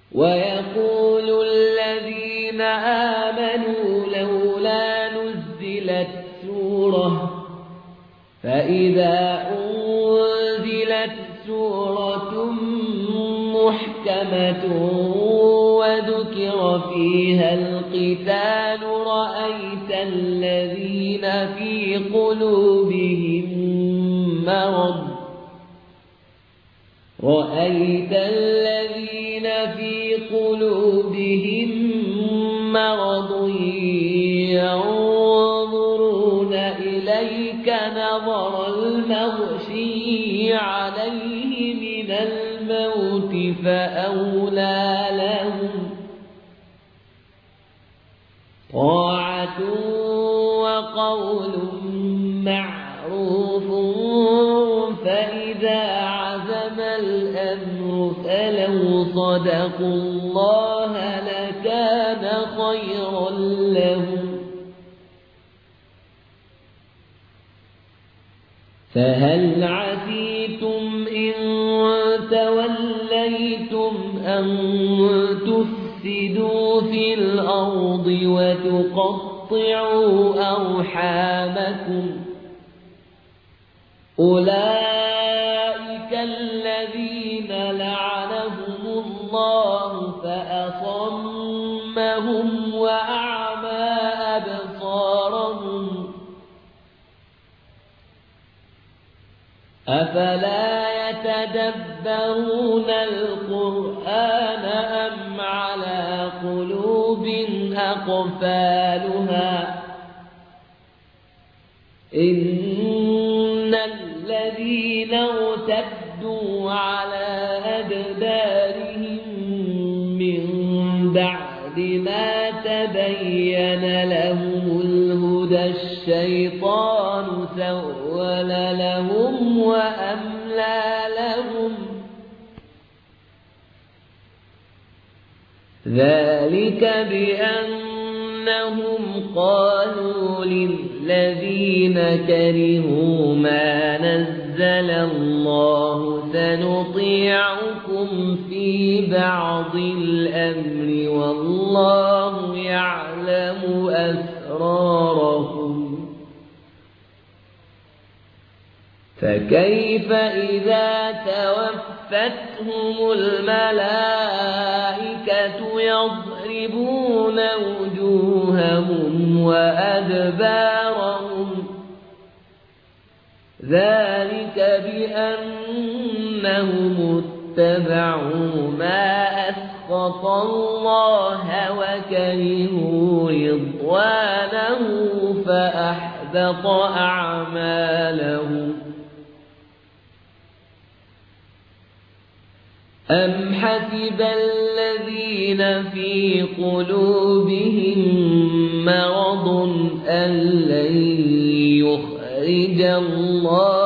ويقول الذين آمنوا لولا نزلت سورة فإذا أنزلت سورة محكمة وذكر فيها القتال رأيت الذين في قلوبهم مرض ينظرون إليك نظر المغشي عليه من الموت فأولى لهم طاعة وقول معروف فإذا عزم الأمر فلو صدقوا الله لكان خيرا لهم فهل عسيتم إن توليتم أن تفسدوا في الأرض وتقطعوا أرحامكم أولئك الذين لعنهم الله فأصمهم وأعمى أبصارهم أفلا يتدبرون القرآن أم على قلوب أقفالها إن الذين ارتدوا على أدبارهم من بعد ما تبين لهم الهدى الشيطان سول لهم وأملى لهم ذلك بأنهم قالوا للذين كرهوا ما نزل الله سنطيعكم في بعض الأمر والله يعلم أسرارهم فكيف إذا توفتهم الملائكة يضربون وجوههم وأدبارهم ذلك بأنهم اتبعوا ما أسخط الله وكرهوا رضوانه فأحبط أعمالهم أم حسب الذين في قلوبهم مرض أن لن يخرج الله